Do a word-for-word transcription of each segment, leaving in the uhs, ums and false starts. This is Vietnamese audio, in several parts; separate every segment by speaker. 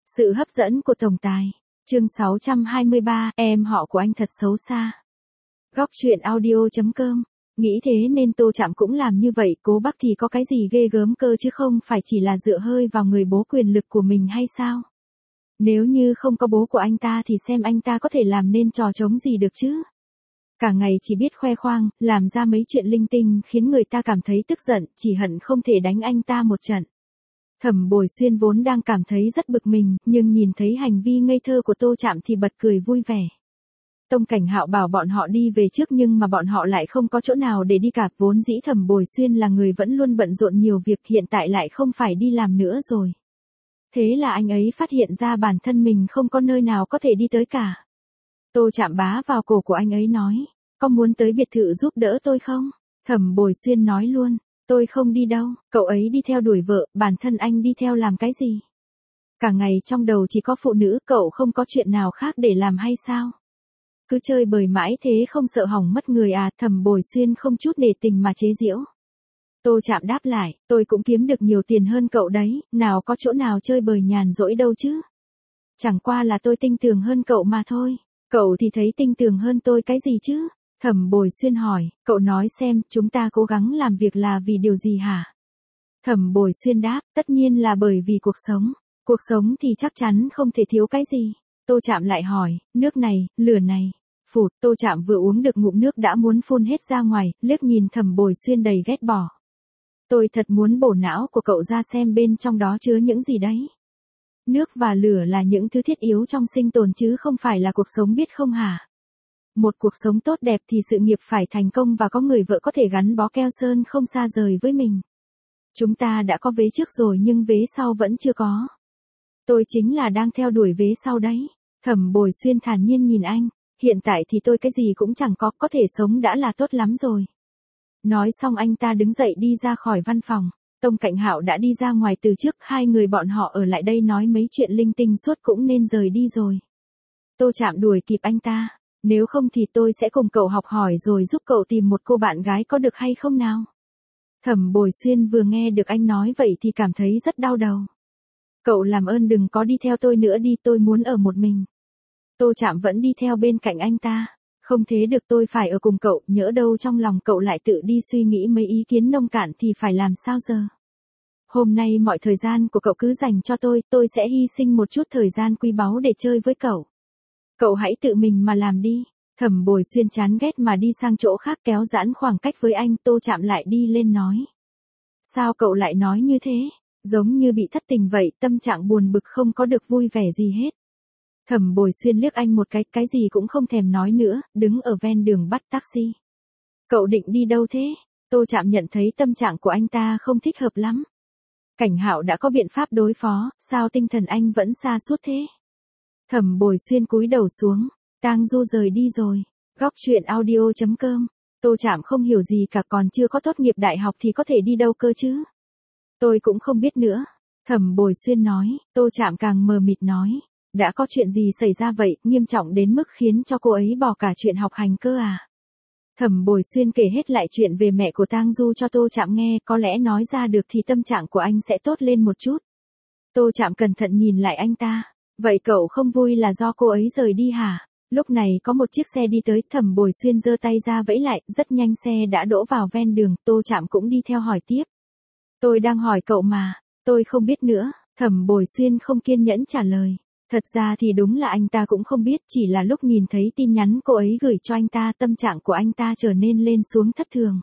Speaker 1: Sự hấp dẫn của tổng tài. Chương sáu trăm hai mươi ba, em họ của anh thật xấu xa. Góc truyện audio chấm com. Nghĩ thế nên Tô Trạm cũng làm như vậy, Cố Bắc thì có cái gì ghê gớm cơ chứ không phải chỉ là dựa hơi vào người bố quyền lực của mình hay sao? Nếu như không có bố của anh ta thì xem anh ta có thể làm nên trò trống gì được chứ? Cả ngày chỉ biết khoe khoang, làm ra mấy chuyện linh tinh khiến người ta cảm thấy tức giận, chỉ hận không thể đánh anh ta một trận. Thẩm Bồi Xuyên vốn đang cảm thấy rất bực mình, nhưng nhìn thấy hành vi ngây thơ của Tô Trạm thì bật cười vui vẻ. Tông Cảnh Hạo bảo bọn họ đi về trước nhưng mà bọn họ lại không có chỗ nào để đi cả, vốn dĩ Thẩm Bồi Xuyên là người vẫn luôn bận rộn nhiều việc, hiện tại lại không phải đi làm nữa rồi. Thế là anh ấy phát hiện ra bản thân mình không có nơi nào có thể đi tới cả. Tô Trạm bá vào cổ của anh ấy nói, có muốn tới biệt thự giúp đỡ tôi không? Thẩm Bồi Xuyên nói luôn, tôi không đi đâu, cậu ấy đi theo đuổi vợ, bản thân anh đi theo làm cái gì? Cả ngày trong đầu chỉ có phụ nữ, cậu không có chuyện nào khác để làm hay sao? Cứ chơi bời mãi thế không sợ hỏng mất người à? Thẩm Bồi Xuyên không chút nể tình mà chế giễu. Tô Trạm đáp lại, tôi cũng kiếm được nhiều tiền hơn cậu đấy, nào có chỗ nào chơi bời nhàn rỗi đâu chứ. Chẳng qua là tôi tinh tường hơn cậu mà thôi. Cậu thì thấy tinh tường hơn tôi cái gì chứ? Thẩm Bồi Xuyên hỏi, cậu nói xem, chúng ta cố gắng làm việc là vì điều gì hả? Thẩm Bồi Xuyên đáp, tất nhiên là bởi vì cuộc sống. Cuộc sống thì chắc chắn không thể thiếu cái gì. Tô Trạm lại hỏi, nước này, lửa này. Phụt, Tô Trạm vừa uống được ngụm nước đã muốn phun hết ra ngoài, liếc nhìn Thẩm Bồi Xuyên đầy ghét bỏ. Tôi thật muốn bổ não của cậu ra xem bên trong đó chứa những gì đấy. Nước và lửa là những thứ thiết yếu trong sinh tồn chứ không phải là cuộc sống, biết không hả? Một cuộc sống tốt đẹp thì sự nghiệp phải thành công và có người vợ có thể gắn bó keo sơn không xa rời với mình. Chúng ta đã có vế trước rồi nhưng vế sau vẫn chưa có. Tôi chính là đang theo đuổi vế sau đấy. Thẩm Bồi Xuyên thản nhiên nhìn anh, hiện tại thì tôi cái gì cũng chẳng có, có thể sống đã là tốt lắm rồi. Nói xong anh ta đứng dậy đi ra khỏi văn phòng. Tông Cảnh Hạo đã đi ra ngoài từ trước, hai người bọn họ ở lại đây nói mấy chuyện linh tinh suốt cũng nên rời đi rồi. Tô Trạm đuổi kịp anh ta, nếu không thì tôi sẽ cùng cậu học hỏi rồi giúp cậu tìm một cô bạn gái có được hay không nào? Thẩm Bồi Xuyên vừa nghe được anh nói vậy thì cảm thấy rất đau đầu. Cậu làm ơn đừng có đi theo tôi nữa đi, tôi muốn ở một mình. Tô Trạm vẫn đi theo bên cạnh anh ta. Không thế được, tôi phải ở cùng cậu, nhỡ đâu trong lòng cậu lại tự đi suy nghĩ mấy ý kiến nông cạn thì phải làm sao giờ? Hôm nay mọi thời gian của cậu cứ dành cho tôi, tôi sẽ hy sinh một chút thời gian quý báu để chơi với cậu. Cậu hãy tự mình mà làm đi. Thẩm Bồi Xuyên chán ghét mà đi sang chỗ khác kéo giãn khoảng cách với anh. Tô Trạm lại đi lên nói. Sao cậu lại nói như thế? Giống như bị thất tình vậy, tâm trạng buồn bực không có được vui vẻ gì hết. Thẩm Bồi Xuyên liếc anh một cái, cái gì cũng không thèm nói nữa, đứng ở ven đường bắt taxi. Cậu định đi đâu thế? Tô Trạm nhận thấy tâm trạng của anh ta không thích hợp lắm. Cảnh Hạo đã có biện pháp đối phó, sao tinh thần anh vẫn sa sút thế? Thẩm Bồi Xuyên cúi đầu xuống, Tang Du rời đi rồi. Góc truyện audio chấm com. Tô Trạm không hiểu gì cả, còn chưa có tốt nghiệp đại học thì có thể đi đâu cơ chứ? Tôi cũng không biết nữa. Thẩm Bồi Xuyên nói. Tô Trạm càng mờ mịt nói. Đã có chuyện gì xảy ra vậy, nghiêm trọng đến mức khiến cho cô ấy bỏ cả chuyện học hành cơ à? Thẩm Bồi Xuyên kể hết lại chuyện về mẹ của Tang Du cho Tô Trạm nghe, có lẽ nói ra được thì tâm trạng của anh sẽ tốt lên một chút. Tô Trạm cẩn thận nhìn lại anh ta. Vậy cậu không vui là do cô ấy rời đi hả? Lúc này có một chiếc xe đi tới, Thẩm Bồi Xuyên giơ tay ra vẫy lại, rất nhanh xe đã đỗ vào ven đường, Tô Trạm cũng đi theo hỏi tiếp. Tôi đang hỏi cậu mà, tôi không biết nữa. Thẩm Bồi Xuyên không kiên nhẫn trả lời. Thật ra thì đúng là anh ta cũng không biết, chỉ là lúc nhìn thấy tin nhắn cô ấy gửi cho anh ta, tâm trạng của anh ta trở nên lên xuống thất thường.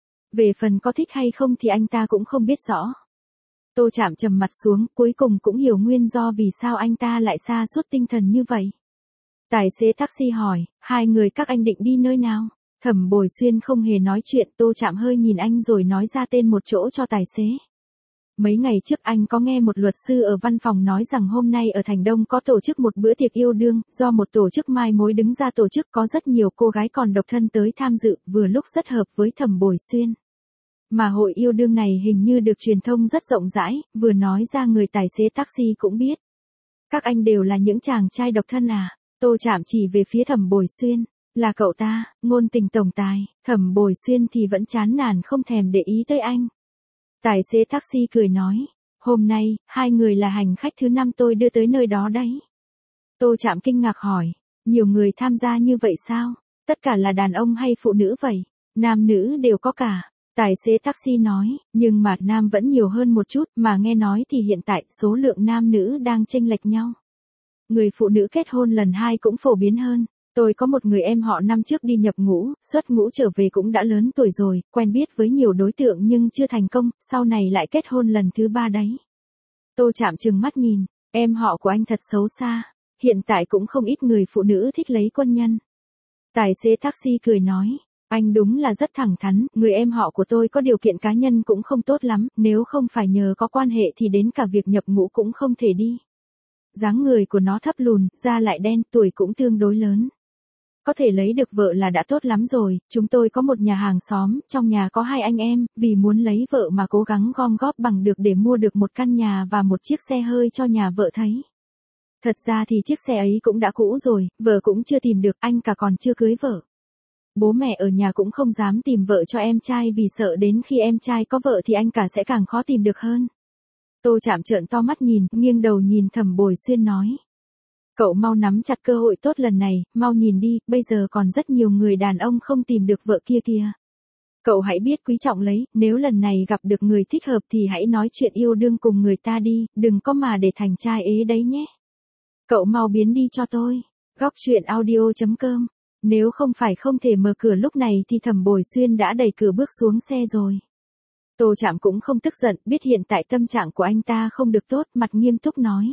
Speaker 1: Về phần có thích hay không thì anh ta cũng không biết rõ. Tô Trạm trầm mặt xuống, cuối cùng cũng hiểu nguyên do vì sao anh ta lại sa sút tinh thần như vậy. Tài xế taxi hỏi, hai người các anh định đi nơi nào? Thẩm Bồi Xuyên không hề nói chuyện, Tô Trạm hơi nhìn anh rồi nói ra tên một chỗ cho tài xế. Mấy ngày trước anh có nghe một luật sư ở văn phòng nói rằng hôm nay ở Thành Đông có tổ chức một bữa tiệc yêu đương, do một tổ chức mai mối đứng ra tổ chức, có rất nhiều cô gái còn độc thân tới tham dự, vừa lúc rất hợp với Thẩm Bồi Xuyên. Mà hội yêu đương này hình như được truyền thông rất rộng rãi, vừa nói ra người tài xế taxi cũng biết. Các anh đều là những chàng trai độc thân à? Tô Trạm chỉ về phía Thẩm Bồi Xuyên. Là cậu ta, ngôn tình tổng tài. Thẩm Bồi Xuyên thì vẫn chán nản không thèm để ý tới anh. Tài xế taxi cười nói, Hôm nay, hai người là hành khách thứ năm tôi đưa tới nơi đó đấy. Tô Trạm kinh ngạc hỏi, nhiều người tham gia như vậy sao? Tất cả là đàn ông hay phụ nữ vậy? Nam nữ đều có cả. Tài xế taxi nói, nhưng mà nam vẫn nhiều hơn một chút, mà nghe nói thì hiện tại số lượng nam nữ đang chênh lệch nhau. Người phụ nữ kết hôn lần hai cũng phổ biến hơn. Tôi có một người em họ năm trước đi nhập ngũ, xuất ngũ trở về cũng đã lớn tuổi rồi, quen biết với nhiều đối tượng nhưng chưa thành công, sau này lại kết hôn lần thứ ba đấy. Tô Trạm trừng mắt nhìn, em họ của anh thật xấu xa. Hiện tại cũng không ít người phụ nữ thích lấy quân nhân. Tài xế taxi cười nói, anh đúng là rất thẳng thắn, người em họ của tôi có điều kiện cá nhân cũng không tốt lắm, nếu không phải nhờ có quan hệ thì đến cả việc nhập ngũ cũng không thể đi. Dáng người của nó thấp lùn, da lại đen, tuổi cũng tương đối lớn. Có thể lấy được vợ là đã tốt lắm rồi, chúng tôi có một nhà hàng xóm, trong nhà có hai anh em, vì muốn lấy vợ mà cố gắng gom góp bằng được để mua được một căn nhà và một chiếc xe hơi cho nhà vợ thấy. Thật ra thì chiếc xe ấy cũng đã cũ rồi, vợ cũng chưa tìm được, anh cả còn chưa cưới vợ. Bố mẹ ở nhà cũng không dám tìm vợ cho em trai vì sợ đến khi em trai có vợ thì anh cả sẽ càng khó tìm được hơn. Tô Trạm trợn to mắt nhìn, nghiêng đầu nhìn Thẩm Bồi Xuyên nói. Cậu mau nắm chặt cơ hội tốt lần này, mau nhìn đi, bây giờ còn rất nhiều người đàn ông không tìm được vợ kia kìa. Cậu hãy biết quý trọng lấy, nếu lần này gặp được người thích hợp thì hãy nói chuyện yêu đương cùng người ta đi, đừng có mà để thành trai ế đấy nhé. Cậu mau biến đi cho tôi. Góc truyện audio chấm com. Nếu không phải không thể mở cửa lúc này thì Thẩm Bồi Xuyên đã đẩy cửa bước xuống xe rồi. Tô Trạm cũng không tức giận, biết hiện tại tâm trạng của anh ta không được tốt, mặt nghiêm túc nói.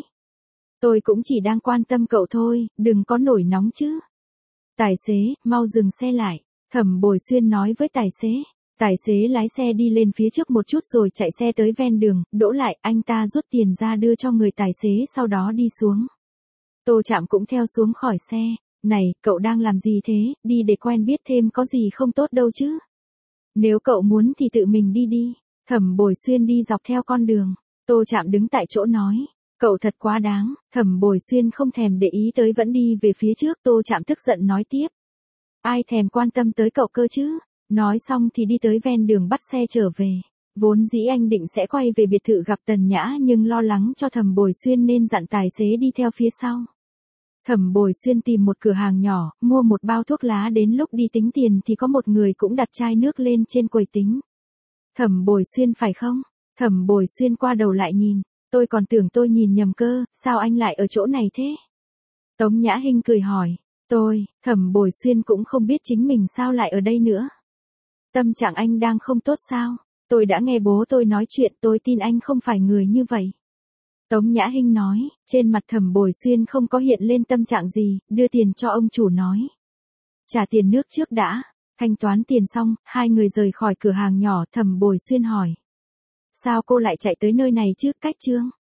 Speaker 1: Tôi cũng chỉ đang quan tâm cậu thôi, đừng có nổi nóng chứ. Tài xế, mau dừng xe lại. Thẩm Bồi Xuyên nói với tài xế. Tài xế lái xe đi lên phía trước một chút rồi chạy xe tới ven đường, đỗ lại, anh ta rút tiền ra đưa cho người tài xế sau đó đi xuống. Tô Trạm cũng theo xuống khỏi xe. Này, cậu đang làm gì thế, đi để quen biết thêm có gì không tốt đâu chứ. Nếu cậu muốn thì tự mình đi đi. Thẩm Bồi Xuyên đi dọc theo con đường. Tô Trạm đứng tại chỗ nói. Cậu thật quá đáng. Thẩm Bồi Xuyên không thèm để ý tới vẫn đi về phía trước. Tô Trạm tức giận nói tiếp. Ai thèm quan tâm tới cậu cơ chứ. Nói xong thì đi tới ven đường bắt xe trở về. Vốn dĩ anh định sẽ quay về biệt thự gặp Tần Nhã nhưng lo lắng cho Thẩm Bồi Xuyên nên dặn tài xế đi theo phía sau. Thẩm Bồi Xuyên tìm một cửa hàng nhỏ, mua một bao thuốc lá, đến lúc đi tính tiền thì có một người cũng đặt chai nước lên trên quầy tính. Thẩm Bồi Xuyên phải không? Thẩm Bồi Xuyên qua đầu lại nhìn, tôi còn tưởng tôi nhìn nhầm cơ, sao anh lại ở chỗ này thế? Tống Nhã Hinh cười hỏi, tôi, Thẩm Bồi Xuyên cũng không biết chính mình sao lại ở đây nữa. Tâm trạng anh đang không tốt sao? Tôi đã nghe bố tôi nói chuyện, tôi tin anh không phải người như vậy. Tống Nhã Hinh nói, trên mặt Thẩm Bồi Xuyên không có hiện lên tâm trạng gì, đưa tiền cho ông chủ nói. Trả tiền nước trước đã, thanh toán tiền xong, hai người rời khỏi cửa hàng nhỏ. Thẩm Bồi Xuyên hỏi. Sao cô lại chạy tới nơi này chứ, cách Trương?